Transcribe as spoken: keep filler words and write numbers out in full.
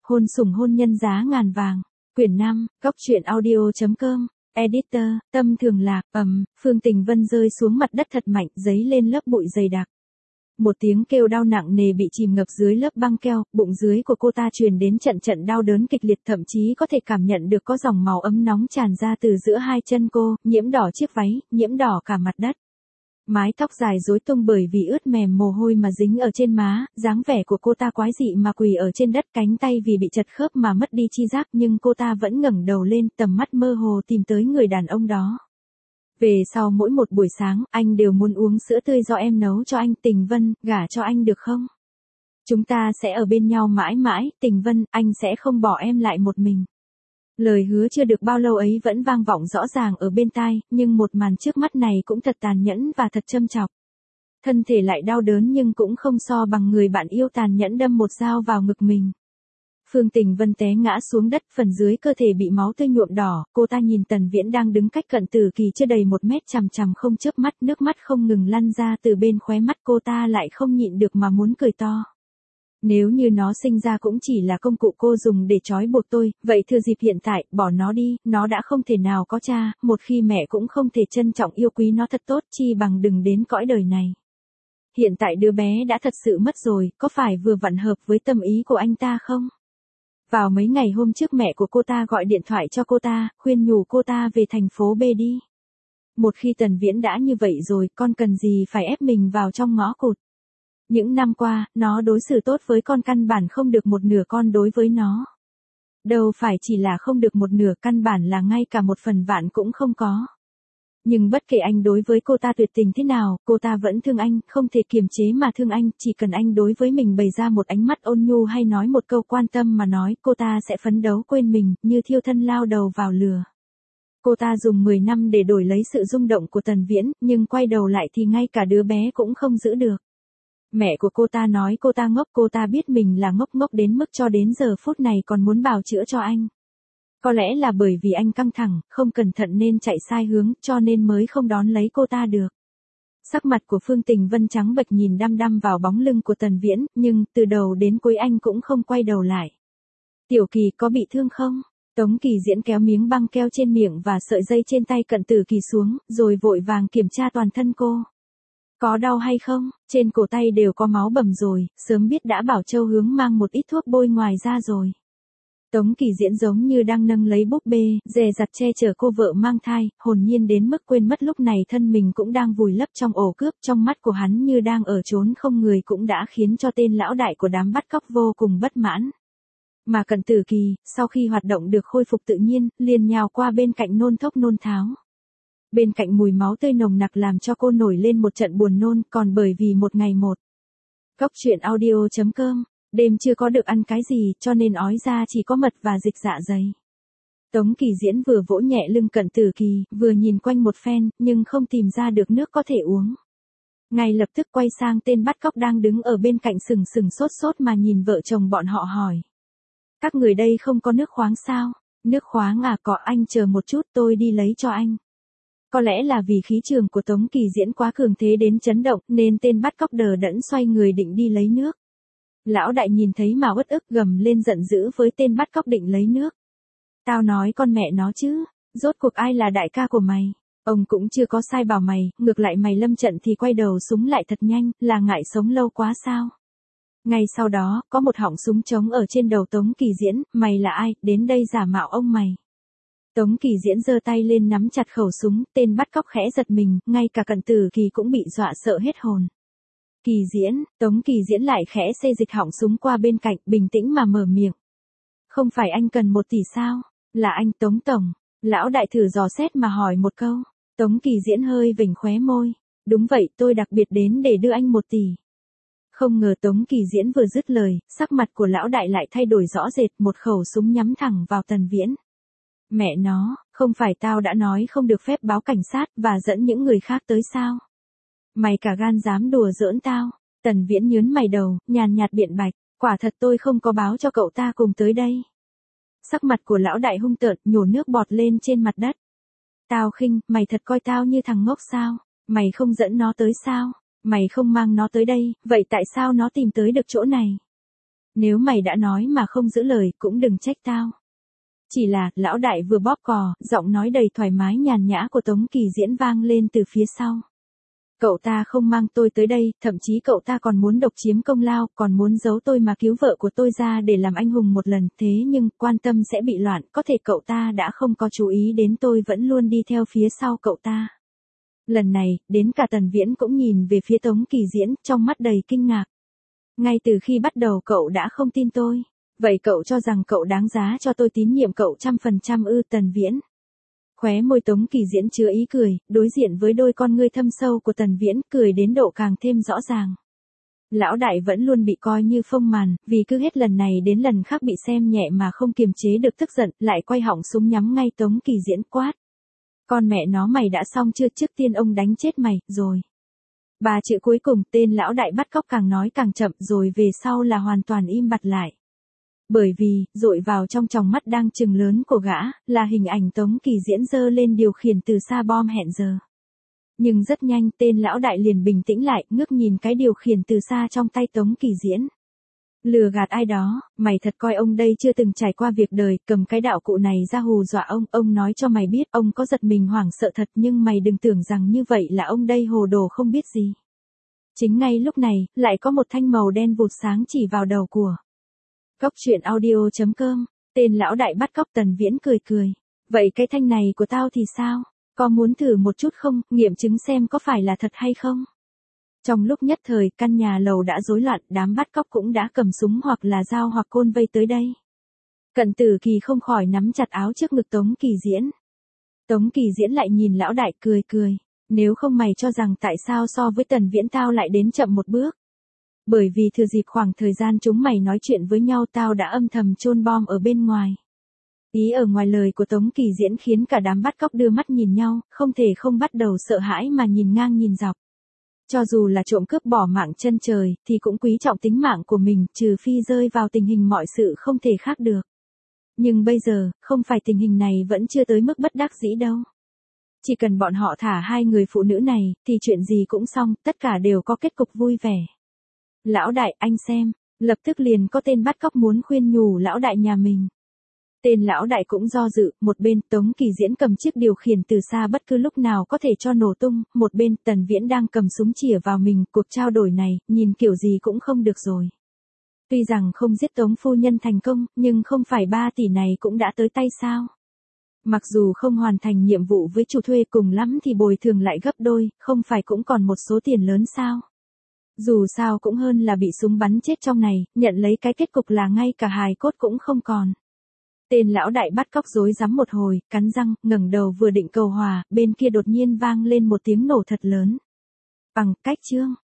Hôn sủng hôn nhân giá ngàn vàng. Quyển năm, Cóc truyện audio.com. Editor, Tâm Thường Lạc, ầm, Phương Tình Vân rơi xuống mặt đất thật mạnh, giấy lên lớp bụi dày đặc. Một tiếng kêu đau nặng nề bị chìm ngập dưới lớp băng keo, bụng dưới của cô ta truyền đến trận trận đau đớn kịch liệt, thậm chí có thể cảm nhận được có dòng máu ấm nóng tràn ra từ giữa hai chân cô, nhiễm đỏ chiếc váy, nhiễm đỏ cả mặt đất. Mái tóc dài rối tung bởi vì ướt mềm mồ hôi mà dính ở trên má, dáng vẻ của cô ta quái dị mà quỳ ở trên đất, cánh tay vì bị chật khớp mà mất đi chi giác, nhưng cô ta vẫn ngẩng đầu lên, tầm mắt mơ hồ tìm tới người đàn ông đó. Về sau mỗi một buổi sáng, anh đều muốn uống sữa tươi do em nấu cho anh. Tình Vân, gả cho anh được không? Chúng ta sẽ ở bên nhau mãi mãi, Tình Vân, anh sẽ không bỏ em lại một mình. Lời hứa chưa được bao lâu ấy vẫn vang vọng rõ ràng ở bên tai, nhưng một màn trước mắt này cũng thật tàn nhẫn và thật châm chọc. Thân thể lại đau đớn nhưng cũng không so bằng người bạn yêu tàn nhẫn đâm một dao vào ngực mình. Phương Tình Vân té ngã xuống đất, phần dưới cơ thể bị máu tươi nhuộm đỏ, cô ta nhìn Tần Viễn đang đứng cách cận tử kỳ chưa đầy một mét chằm chằm không chớp mắt, nước mắt không ngừng lăn ra từ bên khóe mắt, cô ta lại không nhịn được mà muốn cười to. Nếu như nó sinh ra cũng chỉ là công cụ cô dùng để trói buộc tôi, vậy thừa dịp hiện tại, bỏ nó đi, nó đã không thể nào có cha, một khi mẹ cũng không thể trân trọng yêu quý nó thật tốt, chi bằng đừng đến cõi đời này. Hiện tại đứa bé đã thật sự mất rồi, có phải vừa vặn hợp với tâm ý của anh ta không? Vào mấy ngày hôm trước mẹ của cô ta gọi điện thoại cho cô ta, khuyên nhủ cô ta về thành phố B đi. Một khi Tần Viễn đã như vậy rồi, con cần gì phải ép mình vào trong ngõ cụt. Những năm qua, nó đối xử tốt với con căn bản không được một nửa con đối với nó. Đâu phải chỉ là không được một nửa, căn bản là ngay cả một phần vạn cũng không có. Nhưng bất kể anh đối với cô ta tuyệt tình thế nào, cô ta vẫn thương anh, không thể kiềm chế mà thương anh, chỉ cần anh đối với mình bày ra một ánh mắt ôn nhu hay nói một câu quan tâm mà nói, cô ta sẽ phấn đấu quên mình, như thiêu thân lao đầu vào lửa. Cô ta dùng mười năm để đổi lấy sự rung động của Tần Viễn, nhưng quay đầu lại thì ngay cả đứa bé cũng không giữ được. Mẹ của cô ta nói cô ta ngốc, cô ta biết mình là ngốc ngốc đến mức cho đến giờ phút này còn muốn bào chữa cho anh. Có lẽ là bởi vì anh căng thẳng, không cẩn thận nên chạy sai hướng, cho nên mới không đón lấy cô ta được. Sắc mặt của Phương Tình Vân trắng bệch nhìn đăm đăm vào bóng lưng của Tần Viễn, nhưng từ đầu đến cuối anh cũng không quay đầu lại. Tiểu Kỳ có bị thương không? Tống Kỳ Diễn kéo miếng băng keo trên miệng và sợi dây trên tay Cận Tử Kỳ xuống, rồi vội vàng kiểm tra toàn thân cô. Có đau hay không? Trên cổ tay đều có máu bầm rồi, sớm biết đã bảo Châu Hướng mang một ít thuốc bôi ngoài ra rồi. Tống Kỳ Diễn giống như đang nâng lấy búp bê, dè dặt che chở cô vợ mang thai, hồn nhiên đến mức quên mất lúc này thân mình cũng đang vùi lấp trong ổ cướp, trong mắt của hắn như đang ở chốn không người cũng đã khiến cho tên lão đại của đám bắt cóc vô cùng bất mãn. Mà Cận Tử Kỳ, sau khi hoạt động được khôi phục tự nhiên, liền nhào qua bên cạnh nôn thốc nôn tháo. Bên cạnh mùi máu tươi nồng nặc làm cho cô nổi lên một trận buồn nôn, còn bởi vì một ngày một. Cóc truyện audio.com. Đêm chưa có được ăn cái gì, cho nên ói ra chỉ có mật và dịch dạ dày. Tống Kỳ Diễn vừa vỗ nhẹ lưng Cận Tử Kỳ, vừa nhìn quanh một phen, nhưng không tìm ra được nước có thể uống. Ngay lập tức quay sang tên bắt cóc đang đứng ở bên cạnh sừng sừng sốt sốt mà nhìn vợ chồng bọn họ hỏi. Các người đây không có nước khoáng sao? Nước khoáng à, có, anh chờ một chút tôi đi lấy cho anh. Có lẽ là vì khí trường của Tống Kỳ Diễn quá cường thế đến chấn động, nên tên bắt cóc đờ đẫn xoay người định đi lấy nước. Lão đại nhìn thấy mà uất ức gầm lên giận dữ với tên bắt cóc định lấy nước. Tao nói con mẹ nó chứ, rốt cuộc ai là đại ca của mày? Ông cũng chưa có sai bảo mày, ngược lại mày lâm trận thì quay đầu súng lại thật nhanh, là ngại sống lâu quá sao? Ngay sau đó, có một họng súng trống ở trên đầu Tống Kỳ Diễn, mày là ai, đến đây giả mạo ông mày. Tống Kỳ Diễn giơ tay lên nắm chặt khẩu súng, tên bắt cóc khẽ giật mình, ngay cả Cận Tử Kỳ cũng bị dọa sợ hết hồn. Kỳ Diễn, Tống Kỳ Diễn lại khẽ xê dịch họng súng qua bên cạnh, bình tĩnh mà mở miệng. Không phải anh cần một tỷ sao? Là anh Tống Tổng. Lão đại thử dò xét mà hỏi một câu. Tống Kỳ Diễn hơi vểnh khóe môi. Đúng vậy, tôi đặc biệt đến để đưa anh một tỷ. Không ngờ Tống Kỳ Diễn vừa dứt lời, sắc mặt của lão đại lại thay đổi rõ rệt, một khẩu súng nhắm thẳng vào Tần Viễn. Mẹ nó, không phải tao đã nói không được phép báo cảnh sát và dẫn những người khác tới sao? Mày cả gan dám đùa giỡn tao. Tần Viễn nhớn mày đầu, nhàn nhạt biện bạch, quả thật tôi không có báo cho cậu ta cùng tới đây. Sắc mặt của lão đại hung tợn, nhổ nước bọt lên trên mặt đất. Tao khinh, mày thật coi tao như thằng ngốc sao? Mày không dẫn nó tới sao? Mày không mang nó tới đây, vậy tại sao nó tìm tới được chỗ này? Nếu mày đã nói mà không giữ lời cũng đừng trách tao. Chỉ là, lão đại vừa bóp cò, giọng nói đầy thoải mái nhàn nhã của Tống Kỳ Diễn vang lên từ phía sau. Cậu ta không mang tôi tới đây, thậm chí cậu ta còn muốn độc chiếm công lao, còn muốn giấu tôi mà cứu vợ của tôi ra để làm anh hùng một lần. Thế nhưng, quan tâm sẽ bị loạn, có thể cậu ta đã không có chú ý đến tôi vẫn luôn đi theo phía sau cậu ta. Lần này, đến cả Tần Viễn cũng nhìn về phía Tống Kỳ Diễn, trong mắt đầy kinh ngạc. Ngay từ khi bắt đầu cậu đã không tin tôi. Vậy cậu cho rằng cậu đáng giá cho tôi tín nhiệm cậu trăm phần trăm ư? Tần Viễn. Khóe môi Tống Kỳ Diễn chứa ý cười, đối diện với đôi con ngươi thâm sâu của Tần Viễn, cười đến độ càng thêm rõ ràng. Lão đại vẫn luôn bị coi như phông màn, vì cứ hết lần này đến lần khác bị xem nhẹ mà không kiềm chế được tức giận, lại quay họng súng nhắm ngay Tống Kỳ Diễn quát. Con mẹ nó, mày đã xong chưa? Trước tiên ông đánh chết mày, rồi. Ba chữ cuối cùng tên lão đại bắt cóc càng nói càng chậm, rồi về sau là hoàn toàn im bặt lại. Bởi vì, dội vào trong tròng mắt đang trừng lớn của gã, là hình ảnh Tống Kỳ Diễn giơ lên điều khiển từ xa bom hẹn giờ. Nhưng rất nhanh tên lão đại liền bình tĩnh lại, ngước nhìn cái điều khiển từ xa trong tay Tống Kỳ Diễn. Lừa gạt ai đó, mày thật coi ông đây chưa từng trải qua việc đời, cầm cái đạo cụ này ra hù dọa ông, ông nói cho mày biết, ông có giật mình hoảng sợ thật, nhưng mày đừng tưởng rằng như vậy là ông đây hồ đồ không biết gì. Chính ngay lúc này, lại có một thanh màu đen vụt sáng chỉ vào đầu của Cóc truyện audio chấm com, tên lão đại bắt cóc. Tần Viễn cười cười. Vậy cái thanh này của tao thì sao? Có muốn thử một chút không, nghiệm chứng xem có phải là thật hay không? Trong lúc nhất thời, căn nhà lầu đã rối loạn, đám bắt cóc cũng đã cầm súng hoặc là dao hoặc côn vây tới đây. Cận Tử Kỳ không khỏi nắm chặt áo trước ngực Tống Kỳ Diễn. Tống Kỳ Diễn lại nhìn lão đại cười cười. Nếu không mày cho rằng tại sao so với Tần Viễn tao lại đến chậm một bước? Bởi vì thừa dịp khoảng thời gian chúng mày nói chuyện với nhau tao đã âm thầm chôn bom ở bên ngoài. Ý ở ngoài lời của Tống Kỳ Diễn khiến cả đám bắt cóc đưa mắt nhìn nhau, không thể không bắt đầu sợ hãi mà nhìn ngang nhìn dọc. Cho dù là trộm cướp bỏ mạng chân trời, thì cũng quý trọng tính mạng của mình, trừ phi rơi vào tình hình mọi sự không thể khác được. Nhưng bây giờ, không phải tình hình này vẫn chưa tới mức bất đắc dĩ đâu. Chỉ cần bọn họ thả hai người phụ nữ này, thì chuyện gì cũng xong, tất cả đều có kết cục vui vẻ. Lão đại, anh xem, lập tức liền có tên bắt cóc muốn khuyên nhủ lão đại nhà mình. Tên lão đại cũng do dự, một bên Tống Kỳ Diễn cầm chiếc điều khiển từ xa bất cứ lúc nào có thể cho nổ tung, một bên Tần Viễn đang cầm súng chĩa vào mình. Cuộc trao đổi này, nhìn kiểu gì cũng không được rồi. Tuy rằng không giết Tống phu nhân thành công, nhưng không phải ba tỷ này cũng đã tới tay sao? Mặc dù không hoàn thành nhiệm vụ với chủ thuê cùng lắm thì bồi thường lại gấp đôi, không phải cũng còn một số tiền lớn sao? Dù sao cũng hơn là bị súng bắn chết trong này, nhận lấy cái kết cục là ngay cả hài cốt cũng không còn. Tên lão đại bắt cóc rối rắm một hồi, cắn răng, ngẩng đầu vừa định cầu hòa, bên kia đột nhiên vang lên một tiếng nổ thật lớn. Bằng cách chương.